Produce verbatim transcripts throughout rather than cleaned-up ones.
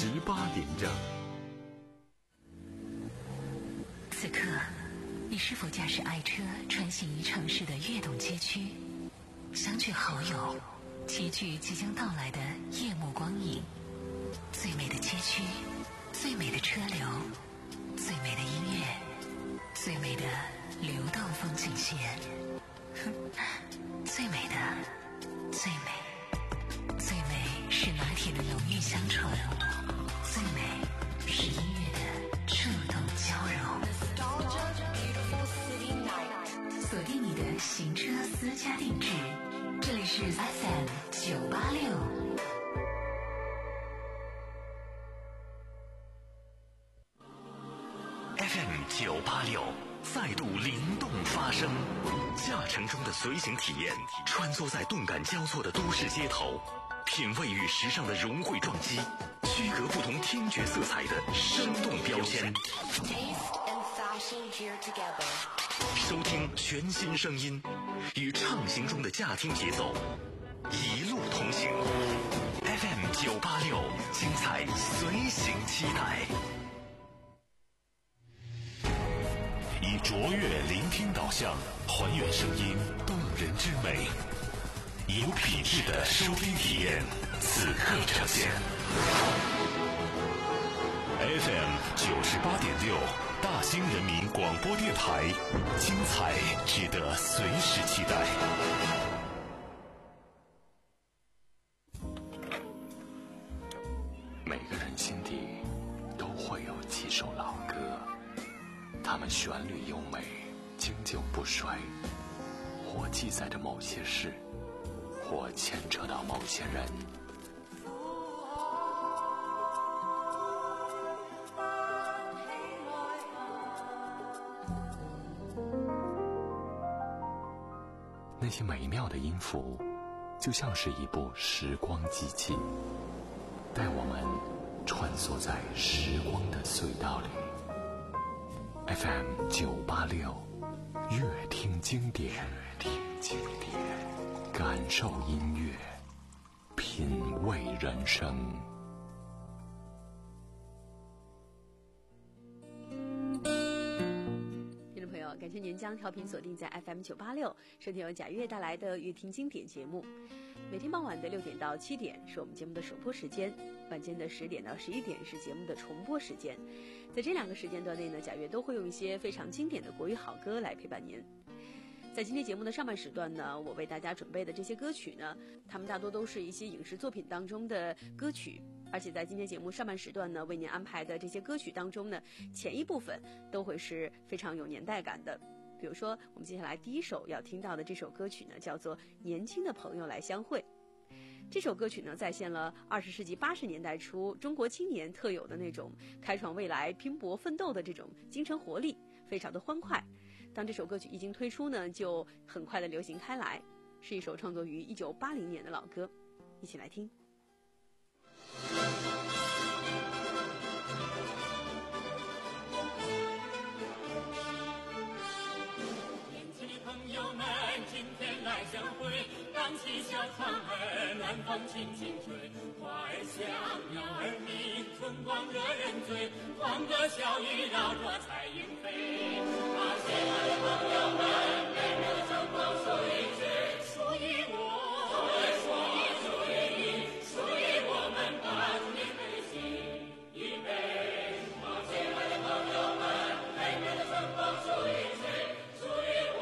十八点整。 此刻，你是否驾驶爱车穿行于城市的跃动街区，相聚好友，齐聚即将到来的夜幕光影？最美的街区，最美的车流，最美的音乐，最美的流动风景线，最美的，最美，最美是拿铁的浓郁香醇，最美是音乐的触动交融。锁定你的行车私家定制，这里是 F M 九八六。 F M 九八六再度灵动发声，驾乘中的随行体验，穿梭在动感交错的都市街头，品味与时尚的融汇撞击，区隔不同听觉色彩的生动标签。收听全新声音，与畅行中的驾听节奏，一路同行。F M 九八六，精彩随行期待。以卓越聆听导向，还原声音动人之美，有品质的收听体验，此刻呈现。F M 九十八点六，大兴人民广播电台，精彩值得随时期待。每个人心底都会有几首老歌，它们旋律优美，经久不衰，或记载着某些事，或牵扯到某些人。那些美妙的音符，就像是一部时光机器，带我们穿梭在时光的隧道里。F M 九八六，乐听经典，乐听经典，感受音乐，品味人生。 听众朋友，感谢您将调频锁定在 F M 九八六，收听由贾月带来的乐听经典节目。每天傍晚的六点到七点是我们节目的首播时间，晚间的十点到十一点是节目的重播时间。在这两个时间段内呢，贾月都会用一些非常经典的国语好歌来陪伴您。在今天节目的上半时段呢，我为大家准备的这些歌曲呢，它们大多都是一些影视作品当中的歌曲，而且在今天节目上半时段呢，为您安排的这些歌曲当中呢，前一部分都会是非常有年代感的。比如说我们接下来第一首要听到的这首歌曲呢，叫做《年轻的朋友来相会》。这首歌曲呢，再现了二十世纪八十年代初中国青年特有的那种开创未来、拼搏奋斗的这种精神活力，非常的欢快。当这首歌曲一经推出呢，就很快的流行开来，是一首创作于一九八零年的老歌，一起来听。 今天来相会，荡起小船儿，暖风轻轻吹，花儿香，鸟儿鸣，春光惹人醉，欢歌笑语绕着彩云飞。啊，亲爱的朋友们，每日的生活属于谁？属于我，属于属于你，属于我们把主你内心预备。啊，亲爱的朋友们，每日的生活属于谁？属于我。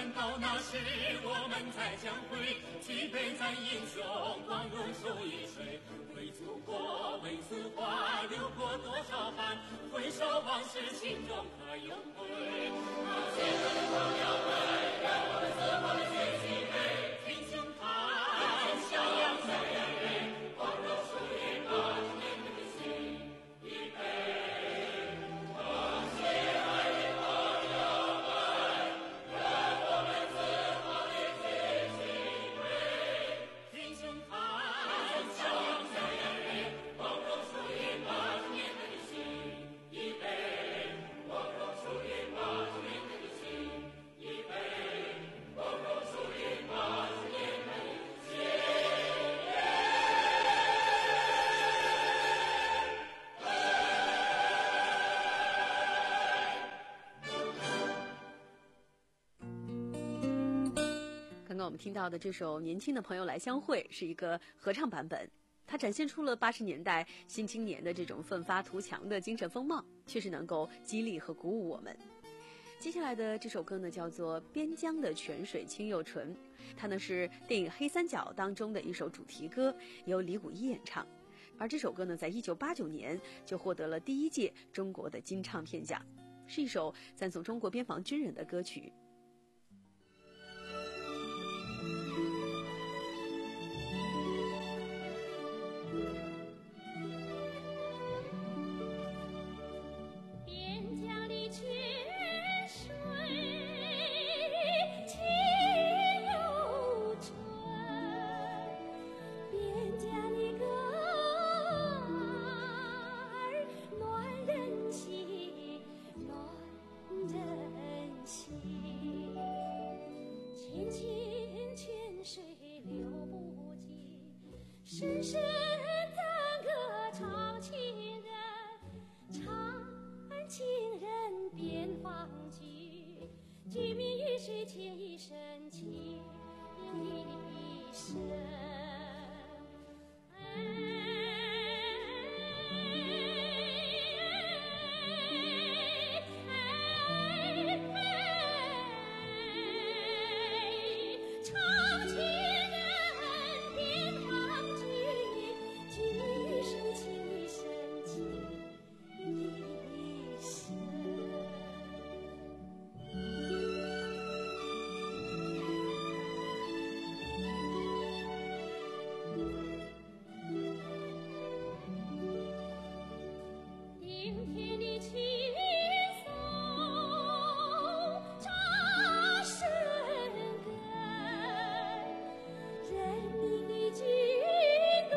战到那时，我们再相会，举杯赞英雄，光荣数一水。为祖国，为此花，流过多少汗，回首往事，心中可有悔？好先生的朋友们，让我们自豪地举起杯，挺胸膛，笑扬三人泪，光荣数一把年的心，一杯。好些爱的朋友们，让我们自豪地举起杯，挺胸膛，笑扬三人泪，光荣数一把年的心，一杯。光荣数一把年的心，一杯。光荣数一把年的心。 刚刚我们听到的这首《年轻的朋友来相会》是一个合唱版本，它展现出了八十年代新青年的这种奋发图强的精神风貌，确实能够激励和鼓舞我们。接下来的这首歌呢，叫做《边疆的泉水清又纯》，它呢是电影《黑三角》当中的一首主题歌，由李谷一演唱。而这首歌呢，在一九八九年就获得了第一届中国的金唱片奖，是一首赞颂中国边防军人的歌曲。 边疆的泉水清又纯，边疆的歌儿暖人心，暖人心。浅浅泉水流不尽，深深赞歌唱情人，唱情人边防军，军民鱼水情一深情一深。唱情人边防军，军民鱼水情一深情一深。顶天的青松扎深根，人民的军队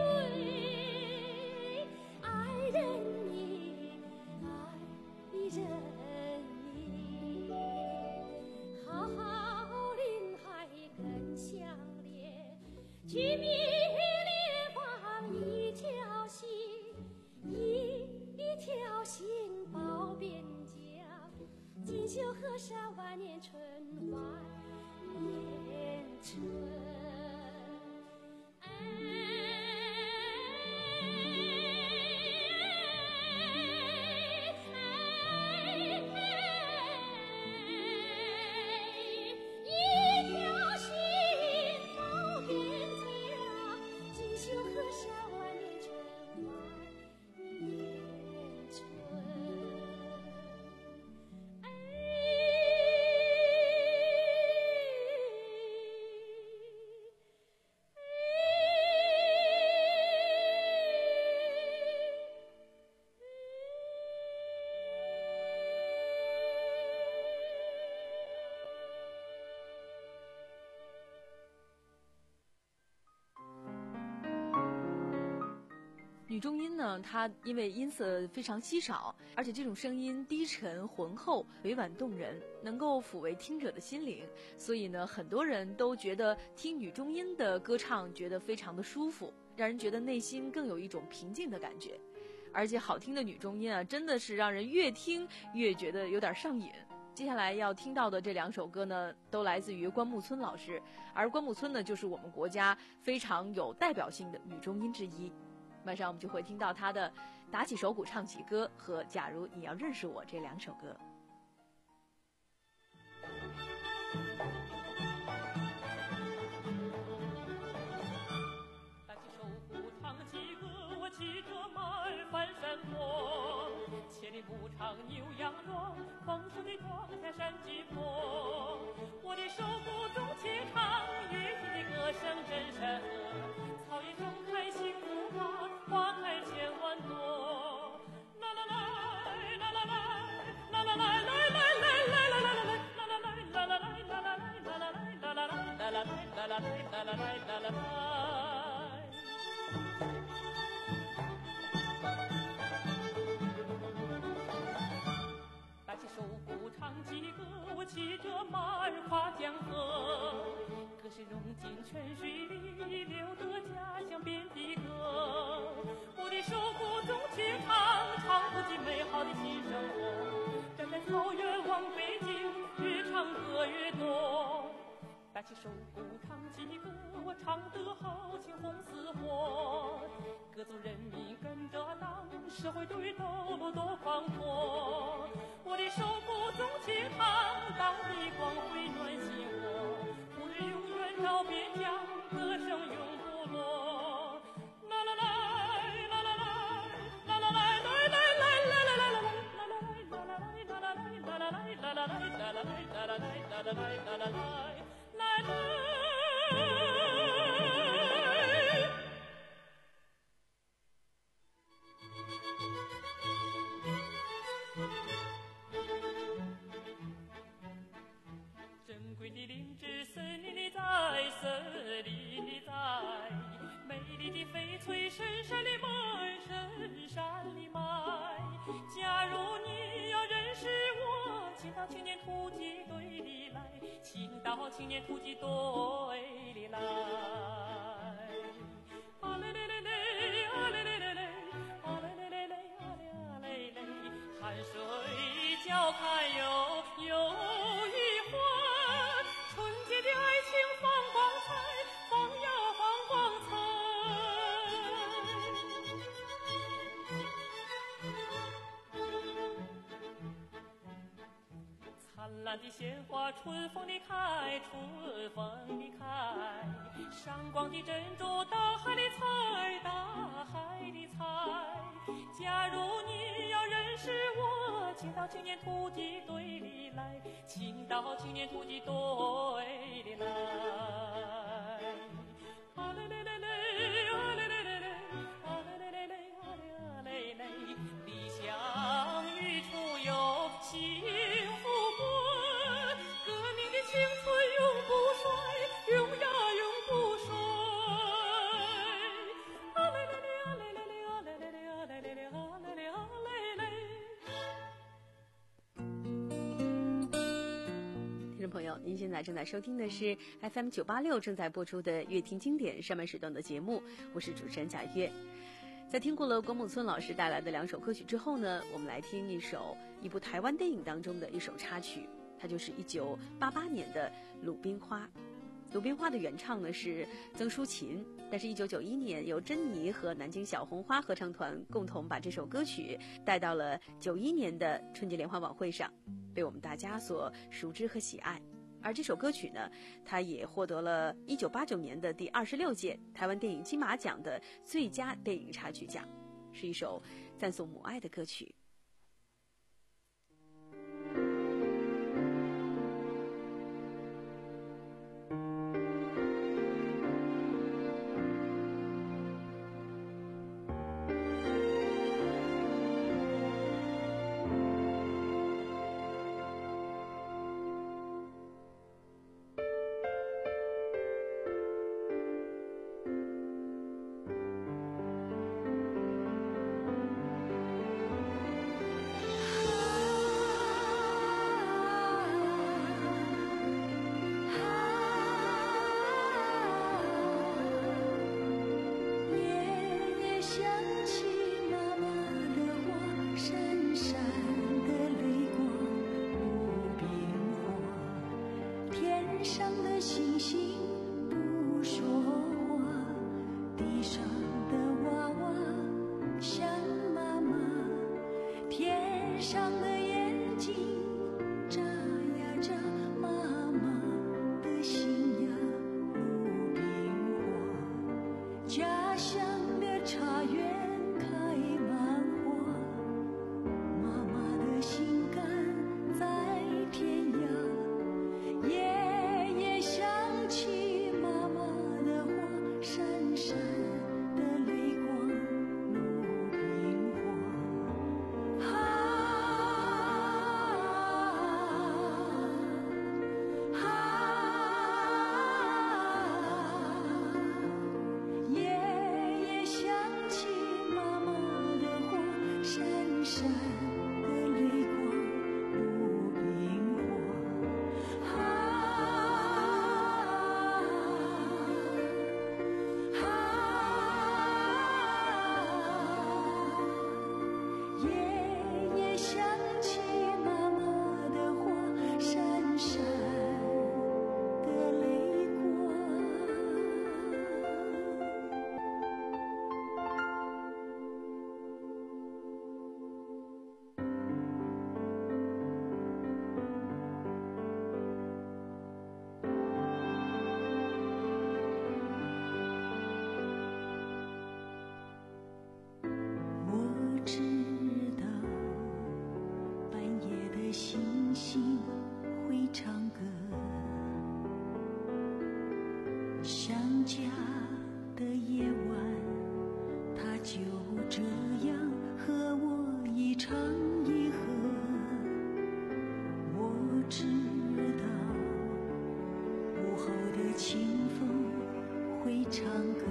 爱人民，爱人民，好好林海更相连，军民联防一条心，一条心保边疆，锦绣河山万年春，万年春。哎一条心保边疆，锦绣河山万年春，万年春。哎女中音呢，它因为音色非常稀少，而且这种声音低沉浑厚、委婉动人，能够抚慰听者的心灵，所以呢，很多人都觉得听女中音的歌唱觉得非常的舒服，让人觉得内心更有一种平静的感觉。而且好听的女中音啊，真的是让人越听越觉得有点上瘾。接下来要听到的这两首歌呢，都来自于关牧村老师，而关牧村呢，就是我们国家非常有代表性的女中音之一。马上我们就会听到他的《打起手鼓唱起歌》和《假如你要认识我》这两首歌。 山之坡。我的手鼓总情长，与你的歌声震山河。草原中开幸福花，花开千万朵。啦啦啦，啦啦啦，啦啦啦，来来来来来来来，啦啦来，啦啦来，啦啦来，啦啦来，啦啦来，啦啦来，啦啦来，啦啦来，啦啦来。打起手鼓唱起歌，我骑着马儿跨江河，歌声融进泉水里，留得家乡遍地歌。我的手鼓总情长，唱不尽美好的新生活。站在草原望北京，越唱歌越多。打起手鼓唱起歌，我唱得豪情红似火。各族人民跟着党，社会主义道路多宽阔。我的手鼓总情长，党的光辉暖心窝。红日永远照边疆，歌声永不落。啦啦啦，啦啦啦，啦啦啦，来来来来来来来，啦啦来，啦啦来，啦啦来，啦啦来，啦啦来，啦啦来，啦啦来，啦啦来，啦啦来。来来，珍贵的灵芝森林里在，森林里在，美丽的翡翠深山里埋，深山里埋。假如你要认识我，请到青年突击队里来，请到青年突击队里来。啊嘞嘞嘞嘞，啊嘞嘞嘞嘞，啊嘞嘞嘞嘞，啊嘞啊嘞嘞，汗水交看有有一欢，纯洁的爱情放光彩，放呀放光彩。灿烂的鲜花春风里开，春风里开，闪光的珍珠大海里采，大海里采。假如你要认识我，请到青年突击队里来，请到青年突击队里来。啊嘞嘞嘞嘞，啊嘞嘞嘞嘞，啊嘞嘞嘞嘞，啊嘞啊嘞嘞，理想与处有幸福过，革命的青春永不衰，永呀永不衰。啊嘞嘞嘞，啊嘞嘞嘞，啊嘞嘞嘞，啊嘞嘞嘞，啊嘞嘞啊嘞嘞。 听众朋友，您现在正在收听的是 F M 九八六正在播出的《乐听经典》上半时段的节目，我是主持人贾月。在听过了郭木村老师带来的两首歌曲之后呢，我们来听一首一部台湾电影当中的一首插曲，它就是一九八八年的《鲁冰花》。鲁冰花的原唱呢是曾淑琴，但是一九九一年由珍妮和南京小红花合唱团共同把这首歌曲带到了九一年的春节联欢晚会上，被我们大家所熟知和喜爱。而这首歌曲呢，它也获得了一九八九年的第二十六届台湾电影金马奖的最佳电影插曲奖，是一首赞颂母爱的歌曲。 天涯。 后的清风会唱歌，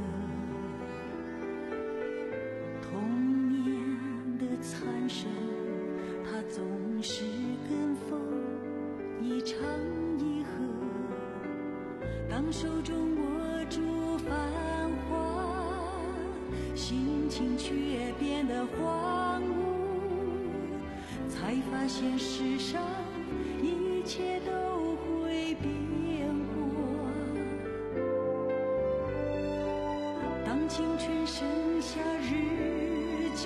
童年的残生，它总是跟风一唱一和。当手中握住繁华，心情却变得荒芜，才发现世上一切都会变过。当青春剩下日记，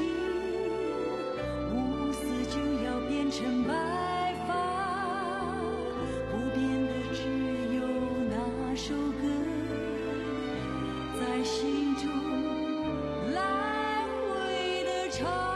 乌丝就要变成白发，不变的只有那首歌在心中来回的唱。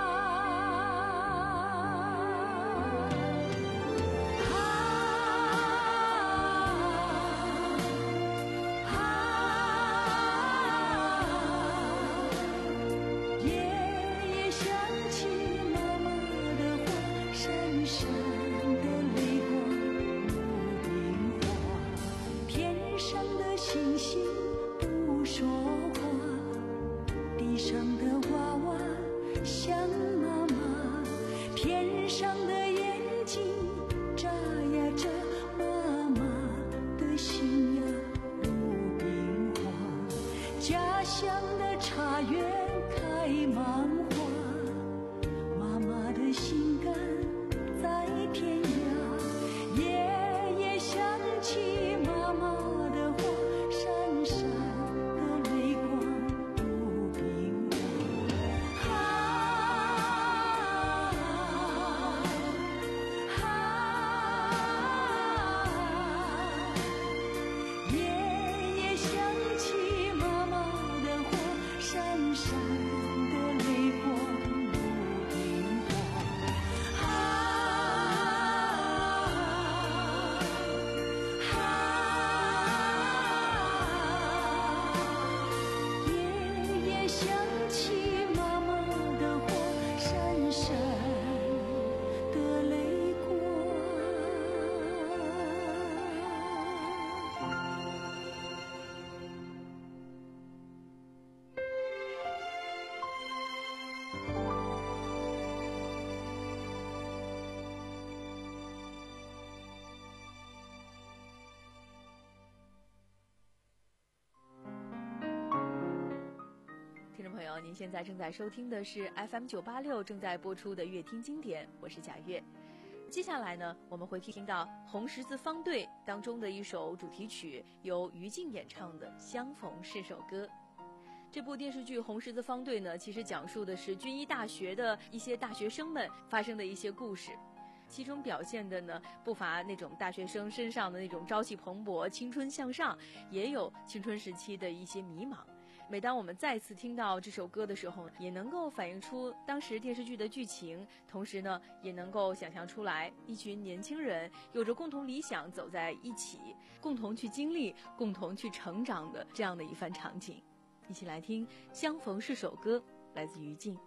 您现在正在收听的是 F M 九八六正在播出的乐听经典，我是贾月。接下来呢，我们会听到红十字方队当中的一首主题曲，由于静演唱的《相逢是首歌》。这部电视剧《红十字方队》呢，其实讲述的是军医大学的一些大学生们发生的一些故事，其中表现的呢，不乏那种大学生身上的那种朝气蓬勃、青春向上，也有青春时期的一些迷茫。每当我们再次听到这首歌的时候，也能够反映出当时电视剧的剧情，同时呢，也能够想象出来一群年轻人有着共同理想走在一起，共同去经历、共同去成长的这样的一番场景。一起来听《相逢是首歌》，来自于静。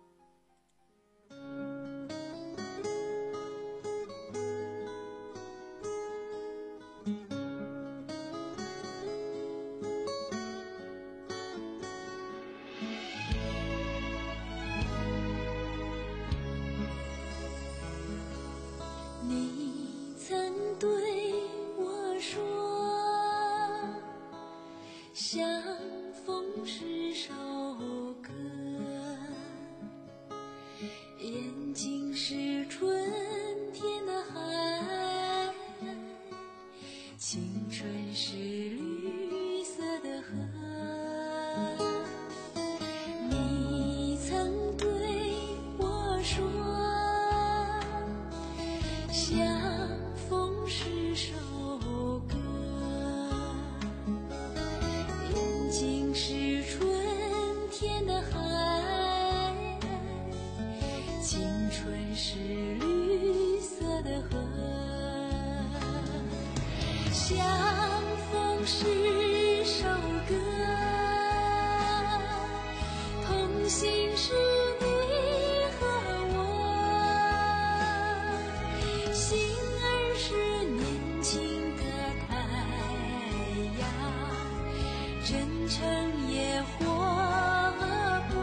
城野火光，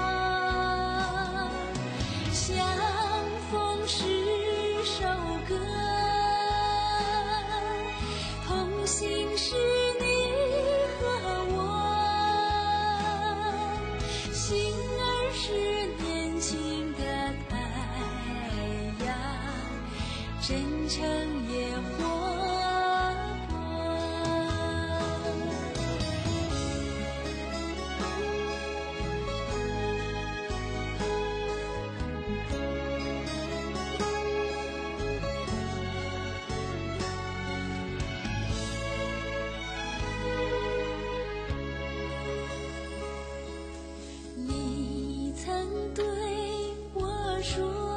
相逢是首歌，同行是你和我，心儿是年轻的太阳，真诚野火光。你曾对我说，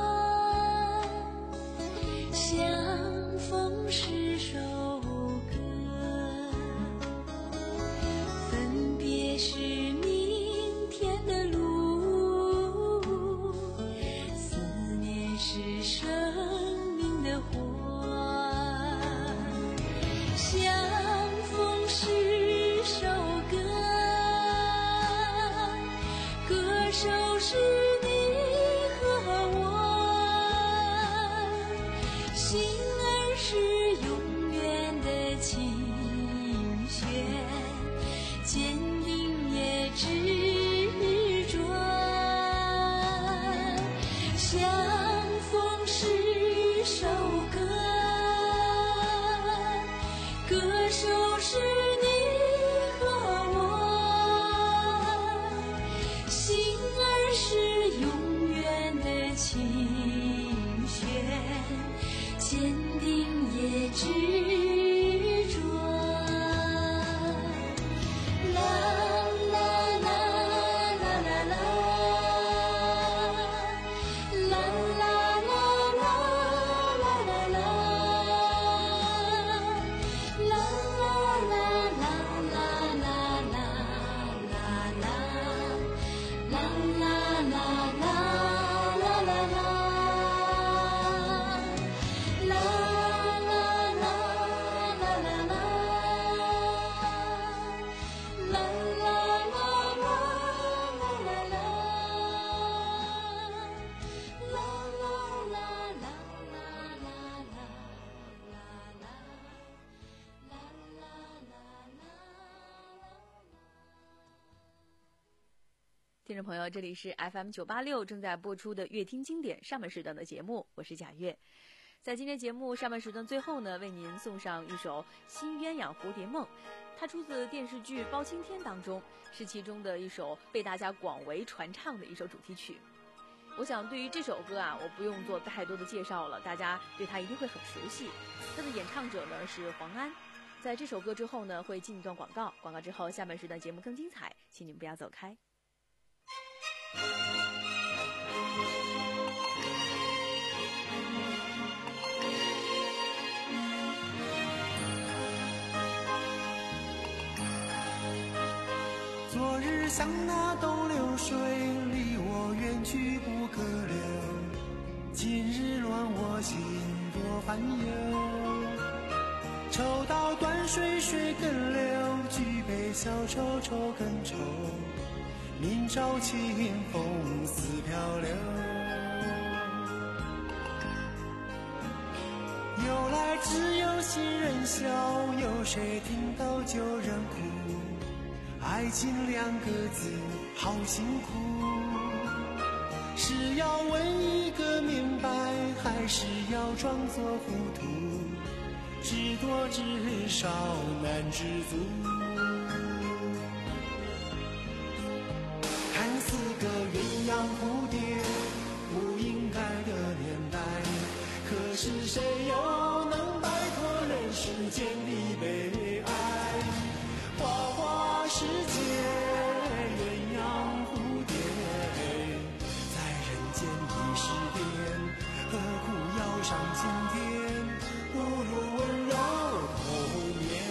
相逢是首歌，分别是明天的路，思念是生命的火，相逢是首歌，歌手是你和我，心儿是永远的琴弦，坚定也执着，相逢是首歌，歌手是你和我，心儿是永远的琴弦，坚定也执着。啦啦啦啦啦啦，啦啦啦啦啦啦啦，啦啦啦啦啦啦啦啦，啦啦啦啦啦啦啦。啦啦啦啦啦啦，啦啦啦啦啦啦，啦啦啦啦啦听众朋友，这里是 F M 九八六正在播出的乐听经典上半时段的节目，我是贾月。在今天节目上半时段最后呢，为您送上一首《新鸳鸯蝴蝶梦》，它出自电视剧《包青天》当中，是其中的一首被大家广为传唱的一首主题曲。我想对于这首歌啊，我不用做太多的介绍了，大家对它一定会很熟悉。它的演唱者呢是黄安。在这首歌之后呢，会进一段广告，广告之后下半时段节目更精彩，请你们不要走开。 昨日像那东流水，离我远去不可留。今日乱我心多烦忧。抽刀断水水更流，举杯消愁愁更愁。明朝清风似飘流。由来只有新人笑，有谁听到旧人哭？爱情两个字好辛苦，是要问一个明白，还是要装作糊涂？知多知少难知足。看似个鸳鸯蝴蝶，不应该的年代，可是谁又能摆脱人世间的悲哀？花花世界，鸳鸯蝴蝶，在人间已是癫，何苦要上青天？不如温柔同眠。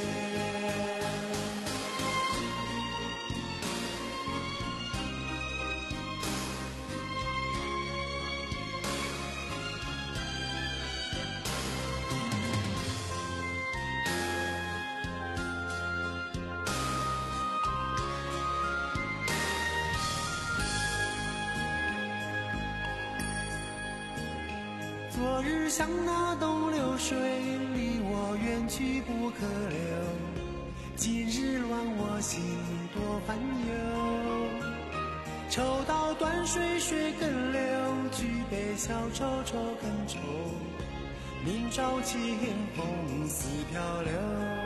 昨日像那东流水，离我远去不可留。今日乱我心多烦忧。抽刀断水水更流，举杯消愁愁更愁。明朝清风似飘流。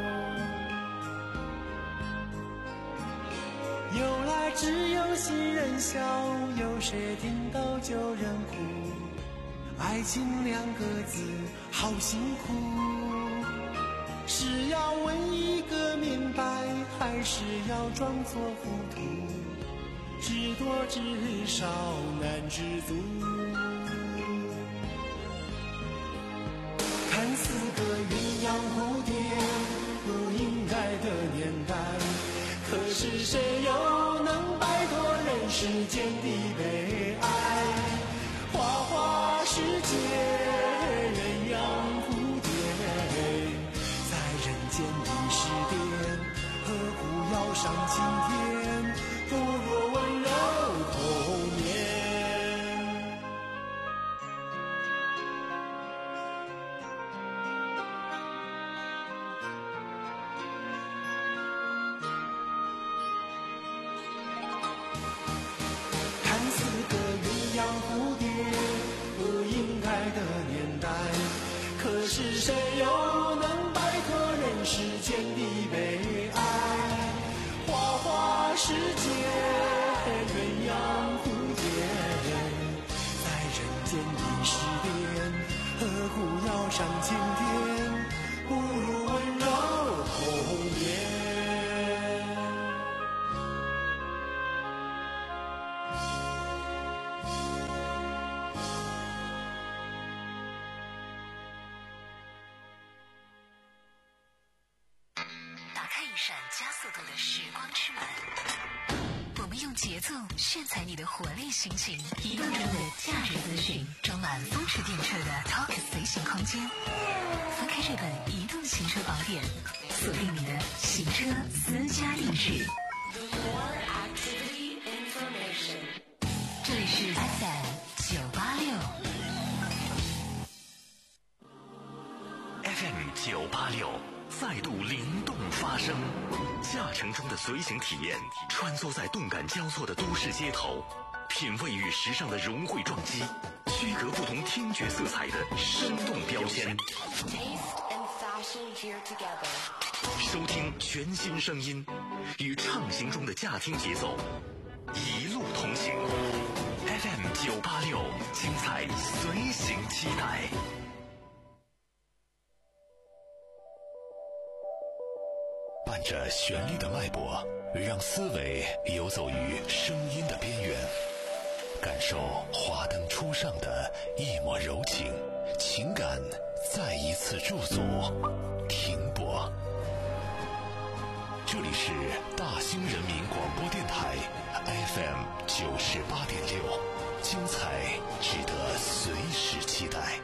由来只有新人笑，有谁听到旧人哭？爱情两个字好辛苦，是要问一个明白，还是要装作糊涂？知多知少难知足。看似个鸳鸯蝴蝶，不应该的年代，可是谁又能摆脱人世间的悲哀？花花世界，鸳鸯蝴蝶，在人间的诗典，何苦要上青天？不若温柔童年。看似个鸳鸯蝴蝶，不应该的年代，可是谁又能摆脱人世间的悲哀？花花世界，鸳鸯蝴蝶，在人间的诗典，何苦要上青天？不如温柔童年。 打开一扇加速度的时光之门，我们用节奏炫彩你的活力心情，移动中的价值资讯，装满风驰电掣的 Talk 随行空间。翻开这本移动行车宝典，锁定你的行车私家定制。这里是 F M 九八六 F M 九八六再度灵动发声，驾乘中的随行体验，穿梭在动感交错的都市街头，品味与时尚的融汇撞击，区隔不同听觉色彩的生动标签。收听全新声音，与畅行中的驾听节奏，一路同行。F M 九八六，精彩随行期待。伴着旋律的脉搏，让思维游走于声音的边缘，感受华灯初上的一抹柔情，情感再一次驻足停泊。这里是大兴人民广播电台 F M 九十八点六，精彩值得随时期待。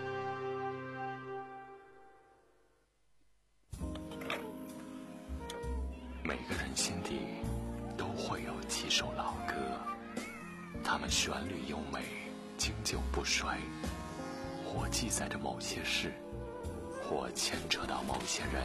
每个人心底都会有几首老歌，它们旋律优美，经久不衰，或记载着某些事，或牵扯到某些人。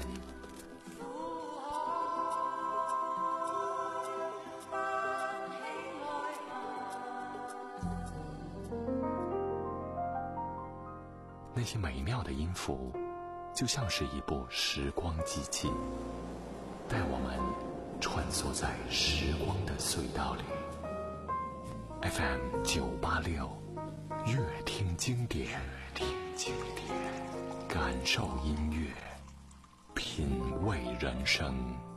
那些美妙的音符，就像是一部时光机器，带我们穿梭在时光的隧道里。F M 九八六，乐听经典，乐听经典，感受音乐，品味人生。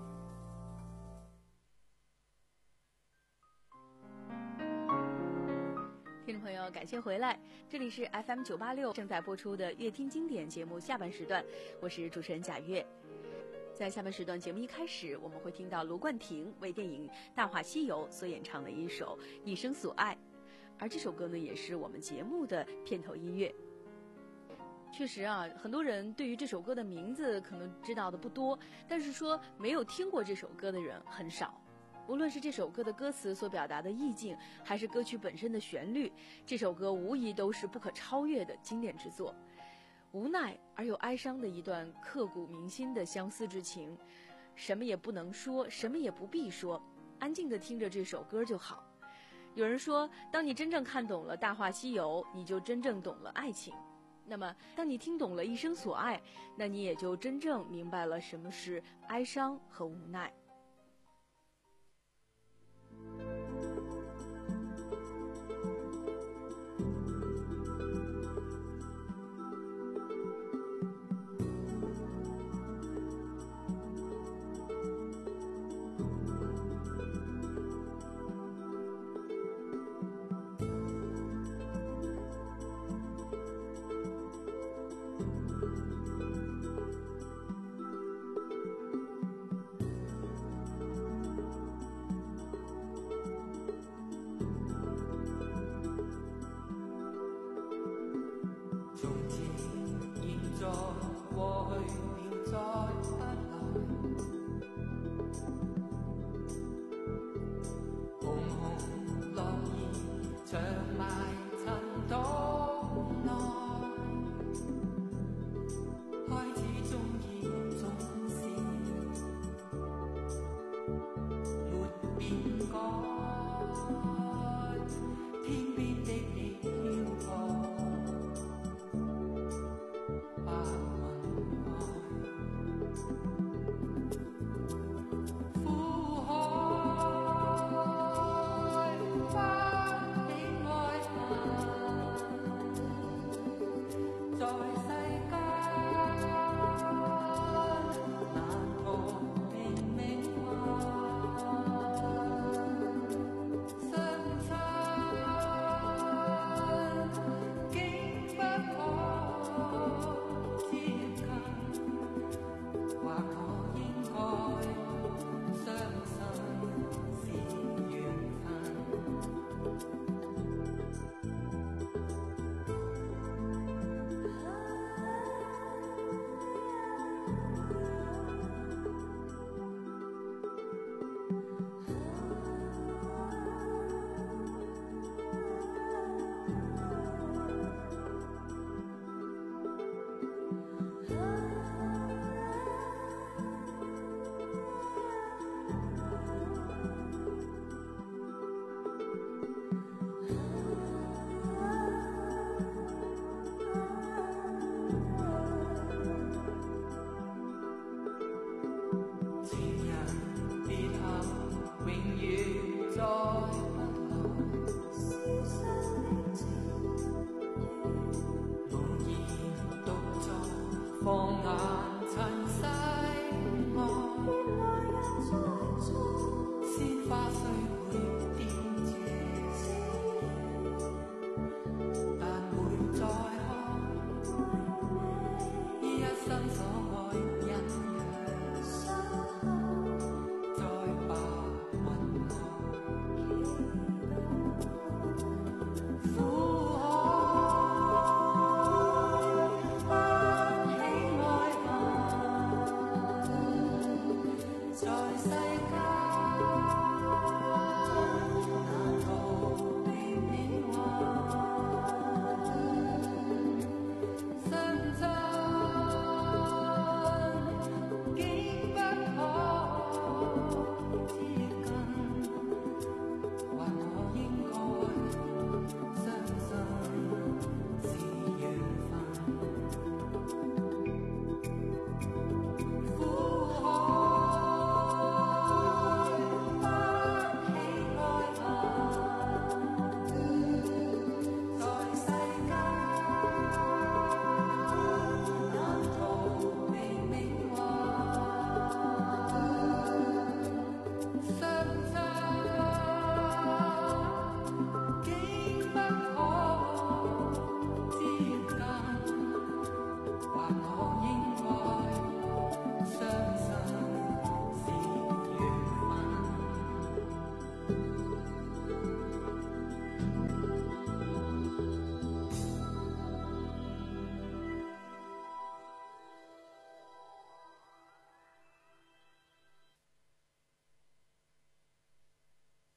听众朋友，感谢回来，这里是 F M 九八六正在播出的乐听经典节目下半时段，我是主持人贾月。在下半时段节目一开始，我们会听到卢冠廷为电影《大话西游》所演唱的一首《一生所爱》，而这首歌呢，也是我们节目的片头音乐。确实啊，很多人对于这首歌的名字可能知道的不多，但是说没有听过这首歌的人很少。 无论是这首歌的歌词所表达的意境，还是歌曲本身的旋律，这首歌无疑都是不可超越的经典之作。无奈而又哀伤的一段刻骨铭心的相思之情，什么也不能说，什么也不必说，安静地听着这首歌就好。有人说，当你真正看懂了《大话西游》，你就真正懂了爱情。那么当你听懂了一生所爱，那你也就真正明白了什么是哀伤和无奈。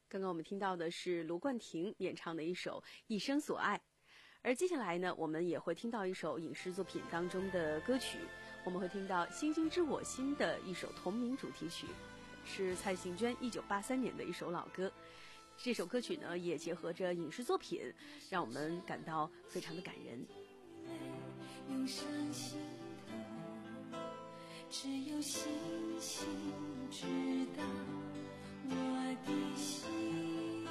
刚刚我们听到的是卢冠廷演唱的一首《一生所爱》，而接下来呢，我们也会听到一首影视作品当中的歌曲，我们会听到《星星知我心》的一首同名主题曲，是蔡幸娟一九八三年的一首老歌。这首歌曲呢，也结合着影视作品，让我们感到非常的感人。 涌上心头，只有星星知道我的心。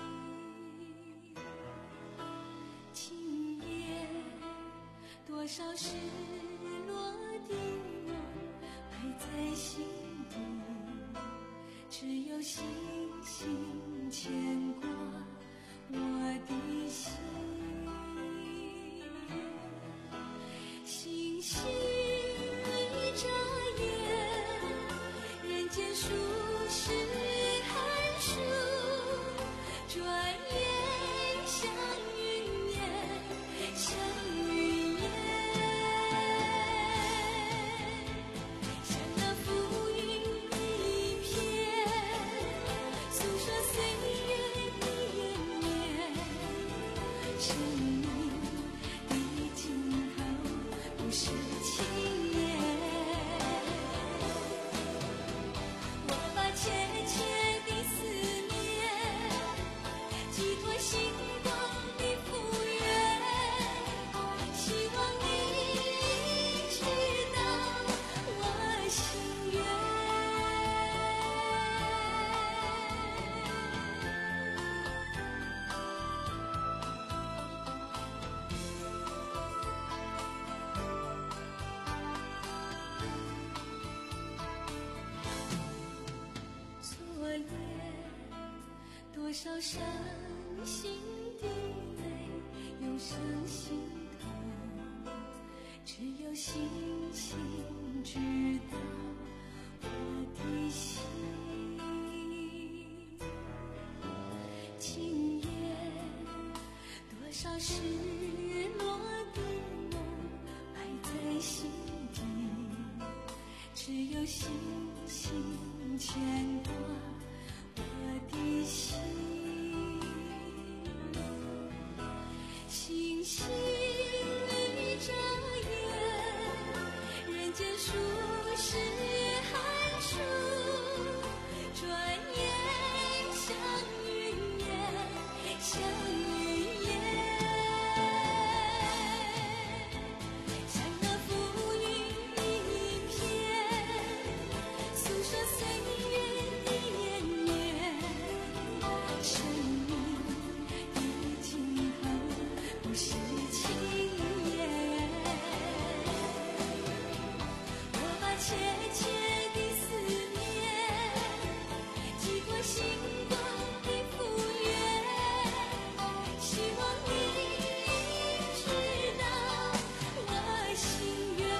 今夜多少失落的梦埋在心底，只有星星牵挂我的心。星星一眨眼，人间数十寒暑，转眼像云烟，像云烟，像那浮云一片，诉说岁月的延绵。生命的尽头不是轻言，我把切切的思念寄托星光的复原，希望你知道我心愿。昨夜多少伤心的泪涌上心头，只有星星知道我的心。今夜多少失落的梦埋在心底，只有星星牵挂我的心。星星一眨眼，人间数十寒暑，转眼像云烟，像云烟，像那浮云一片，诉说岁月的延绵。生命的尽头不是轻言，我把切切的思念寄托星光的复原，希望你知道我心愿。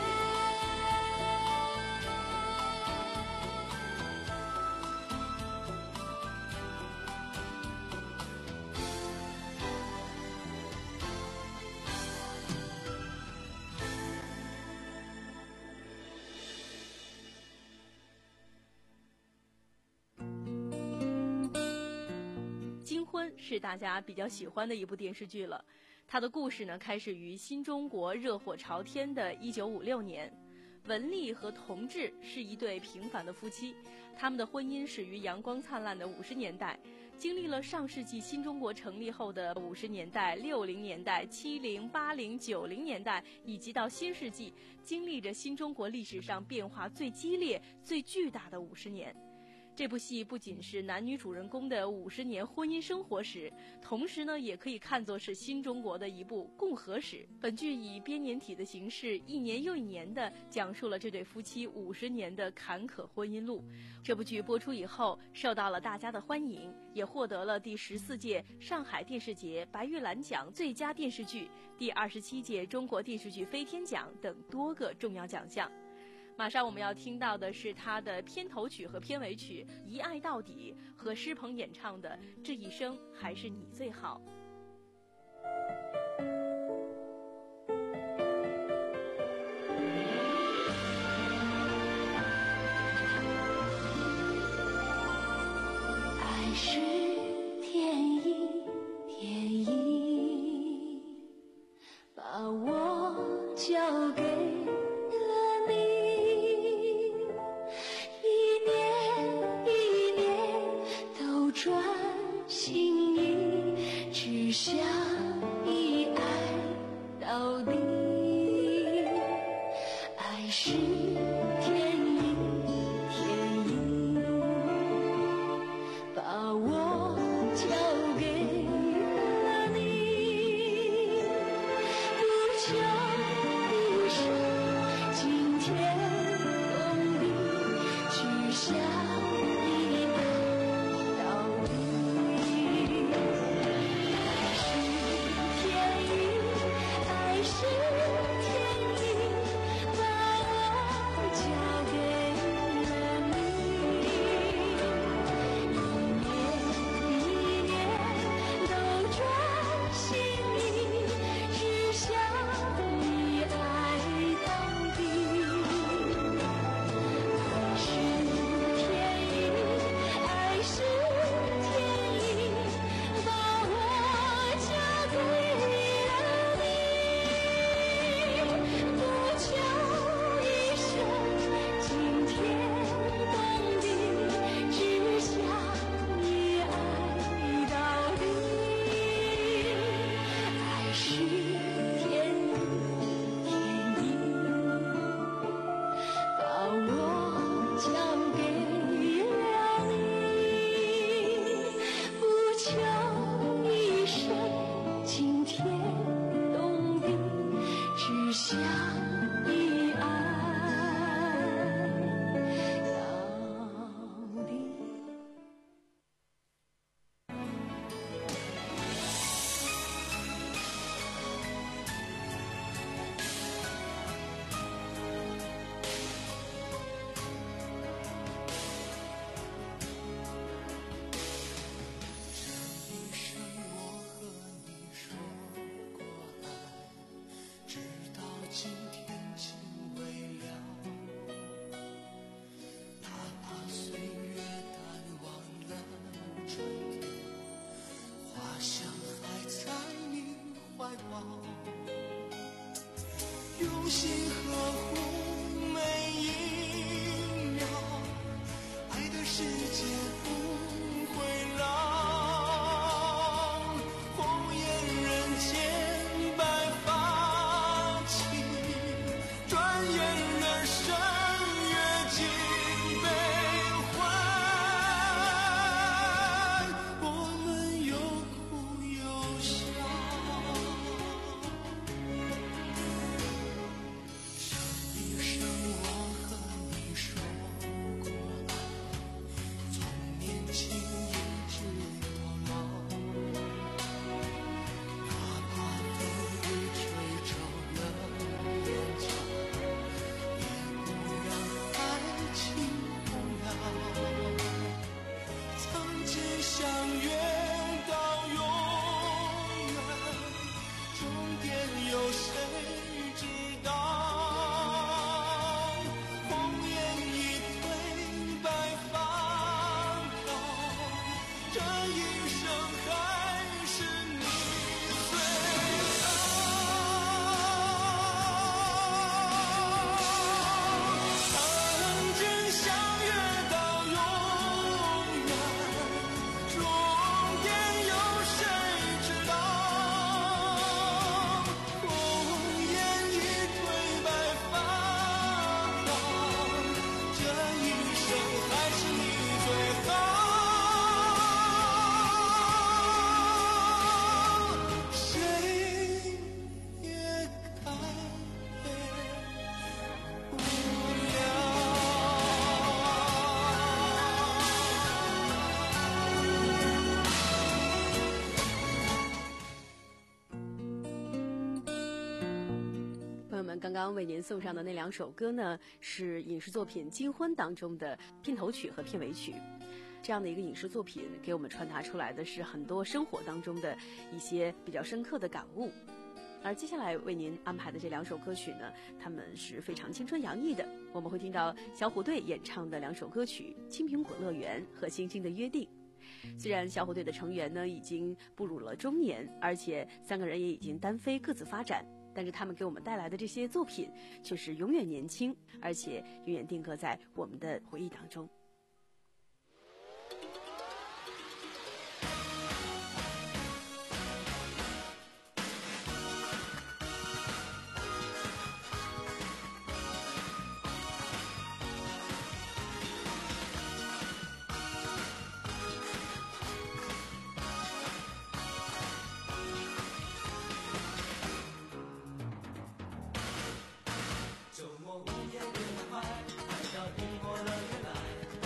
金婚是大家比较喜欢的一部电视剧了，它的故事呢开始于新中国热火朝天的一九五六年。文丽和同治是一对平凡的夫妻，他们的婚姻始于阳光灿烂的五十年代，经历了上世纪新中国成立后的五十年代、六零年代、七零、八零、九零年代，以及到新世纪，经历着新中国历史上变化最激烈、最巨大的五十年。这部戏不仅是男女主人公的五十年婚姻生活史，同时呢，也可以看作是新中国的一部共和史。本剧以编年体的形式，一年又一年地讲述了这对夫妻五十年的坎坷婚姻路。这部剧播出以后，受到了大家的欢迎，也获得了第十四届上海电视节白玉兰奖最佳电视剧、第二十七届中国电视剧飞天奖等多个重要奖项。马上我们要听到的是他的片头曲和片尾曲《一爱到底》和施鹏演唱的《这一生还是你最好》。 爱是天世界不会老，红颜人间白发起，转眼人生阅尽悲欢，我们有哭有笑，这一生我和你说过爱，从年轻一直到老，哪怕风雨吹皱了眼角，也不让爱情动摇。曾经相约到永远，终点有谁知道？红颜一褪白发高，这一生还是你最好。曾经相约到永远，终点有谁知道？红颜一褪白发高，这一生还是你最好。谁也改变不了。 朋友们，刚刚为您送上的那两首歌呢，是影视作品《金婚》当中的片头曲和片尾曲。这样的一个影视作品给我们传达出来的是很多生活当中的一些比较深刻的感悟。而接下来为您安排的这两首歌曲呢，它们是非常青春洋溢的。我们会听到小虎队演唱的两首歌曲《青苹果乐园》和《星星的约定》。虽然小虎队的成员呢已经步入了中年，而且三个人也已经单飞各自发展，但是他们给我们带来的这些作品却是永远年轻，而且永远定格在我们的回忆当中。 周末午夜别太快，来到苹果乐园来。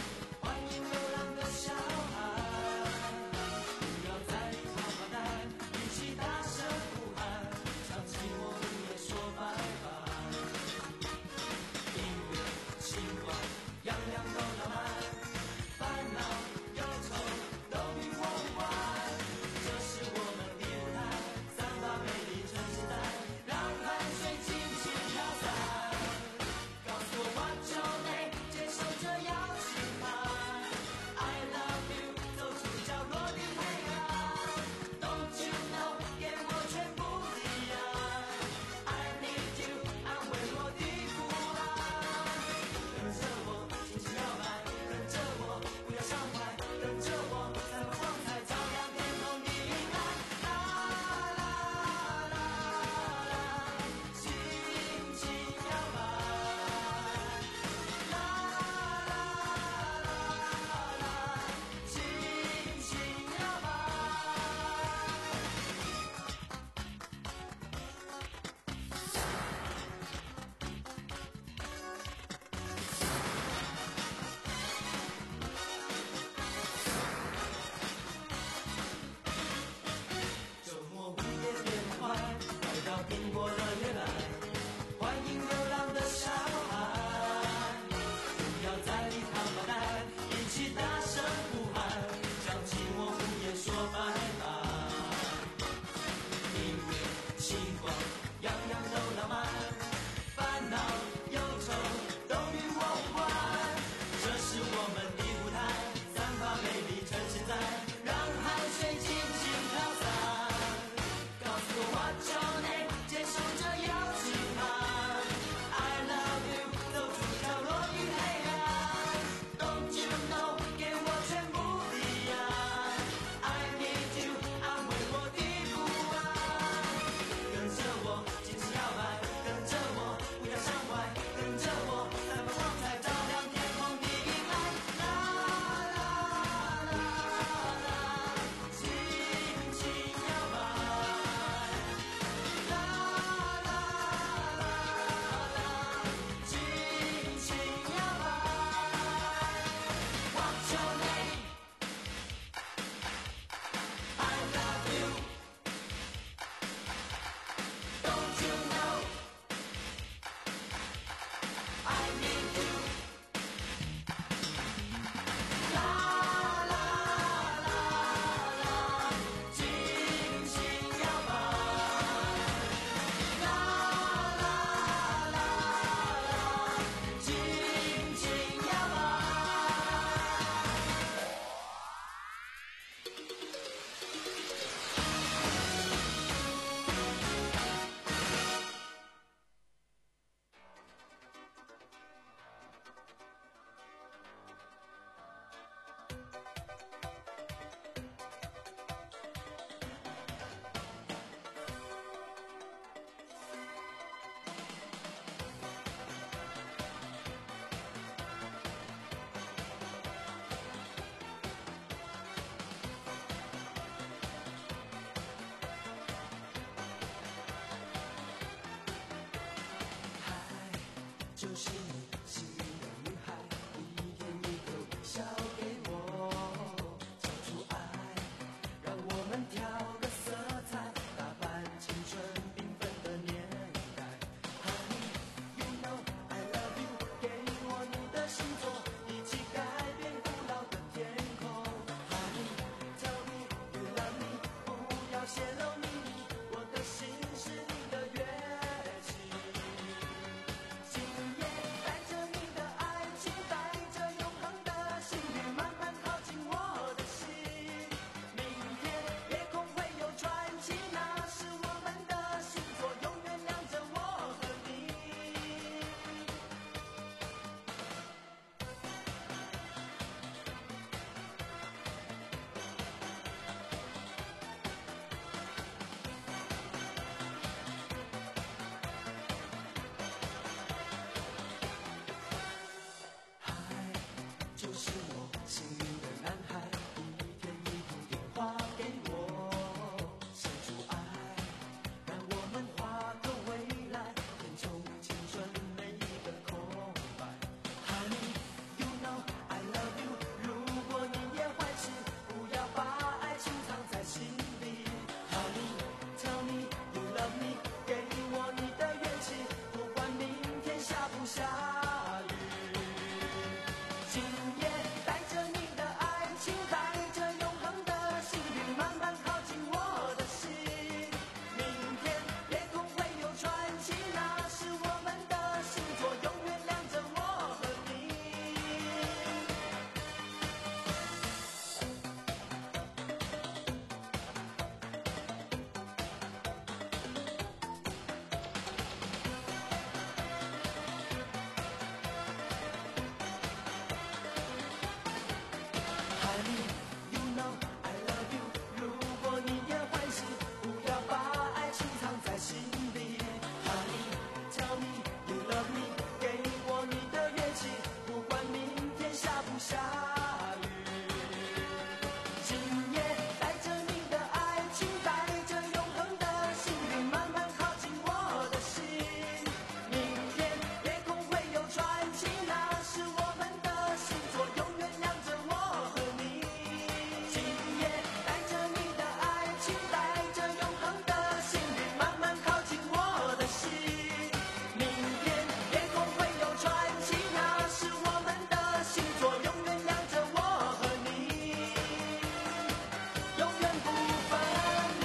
就是你幸运的女孩，一天一个微笑给我，交出爱，让我们调个色彩，打扮青春缤纷的年代。Honey, you know I love you， 给我你的星座，一起改变古老的天空。Honey, tell me you love me， 不要泄露秘密，我的心是你的乐器。今夜带着你的爱情，带着永恒的幸运，慢慢靠近我的心。明天夜空会有传奇，那是我们的星座，永远亮着我和你。嗨，就是我幸运的男孩，一天一通电话给我，献出爱，让我们画个未来，填充青春每一个空白。Honey, you know I love you， 如果你也坏事，不要把爱情藏在心里。Honey, tell me you love me， 给我你的元气，不管明天下不下雨。今夜带着你的爱情，带着永恒的幸运，慢慢靠近我的心。明天夜空会有传奇，那是我们的星座，永远亮着我和你。Honey, you know I love you， 如果你也坏事，不要把爱情藏在心里。Honey, tell me you love me， 给我你的乐器，不管明天下不下雨。今夜带着你的爱情，带着永恒的幸运，慢慢靠近我的心。明天夜空会有传奇，那是我们的星座，永远亮着我和你。今夜带着你的爱情，带着永恒的幸运，慢慢靠近我的心。明天夜空会有传奇，那是我们的星座，永远亮着我和你，永远不分离。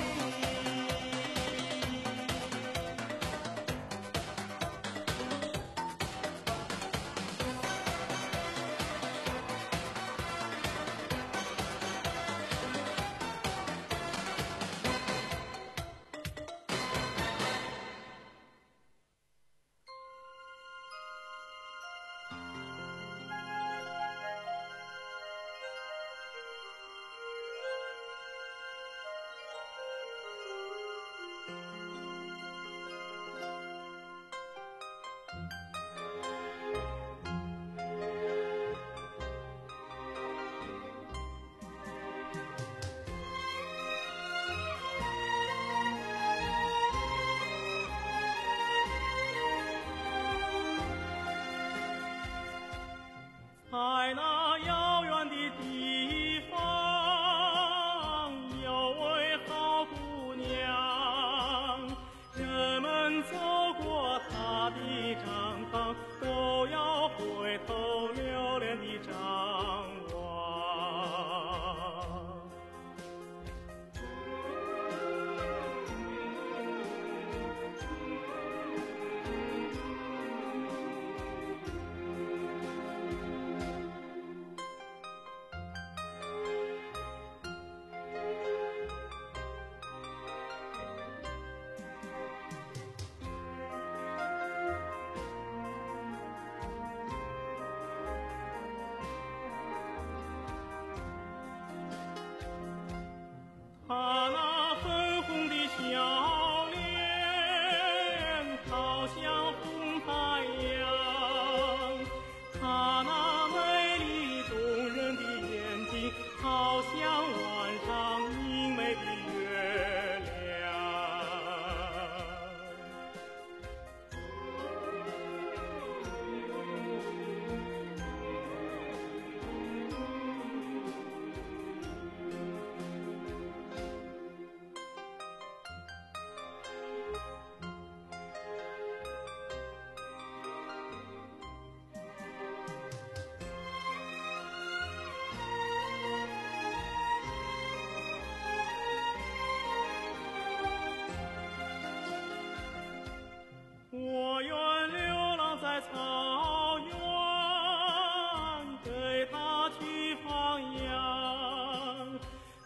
在那遥远的地方，有位好姑娘，人们走过她的毡房，都要回头留恋地张望。她那粉红的笑脸，好像红太阳；她那美丽动人的眼睛，好像晚上明媚的月亮。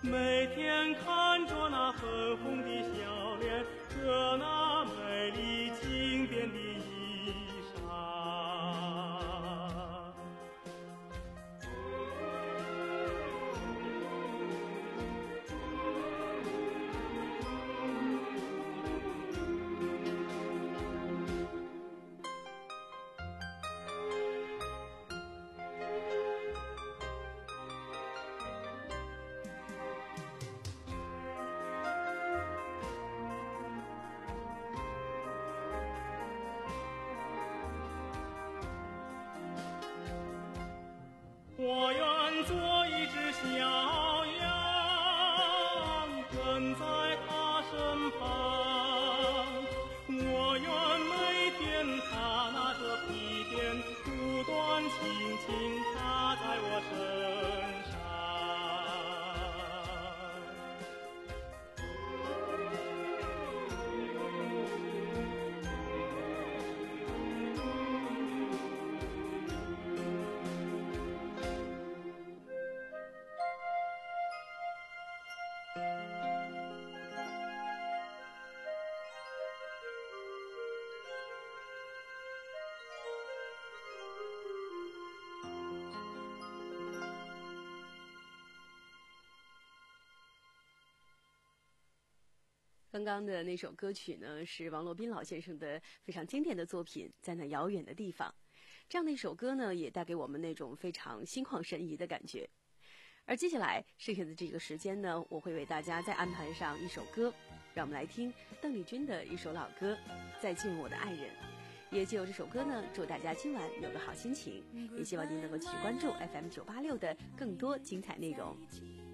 每天看着那粉红的笑脸和那美丽经典的衣裳。我愿做一只小羊，跟在他身旁。我愿每天他拿着皮鞭，不断轻轻踏在我身上。 刚刚的那首歌曲呢，是王洛宾老先生的非常经典的作品《在那遥远的地方》。这样的一首歌呢，也带给我们那种非常心旷神怡的感觉。而接下来剩下的这个时间呢，我会为大家再安排上一首歌，让我们来听邓丽君的一首老歌《再见我的爱人》。也借由这首歌呢，祝大家今晚有个好心情，也希望您能够继续关注 F M 九八六的更多精彩内容。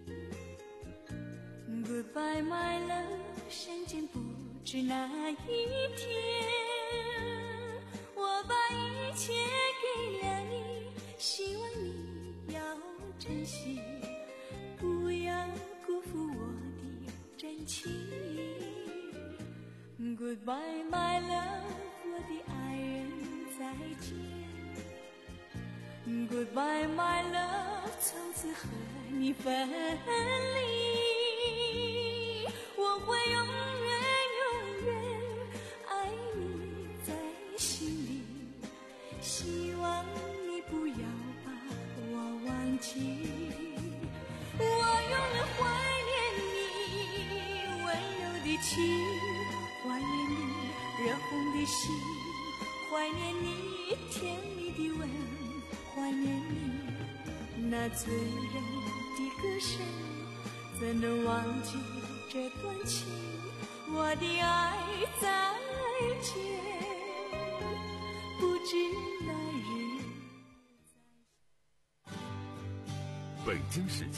Goodbye, my love， 相见不知哪一天，我把一切给了你，希望你要珍惜，不要辜负我的真情。Goodbye, my love， 我的爱人，再见。Goodbye, my love， 从此和你分离。我会永远永远爱你在心里，希望你不要把我忘记。我永远怀念你温柔的情，怀念你热红的心，怀念你甜蜜的吻，怀念你那醉人的歌声，怎能忘记这段情，我的爱再见，不知哪日。 北京时间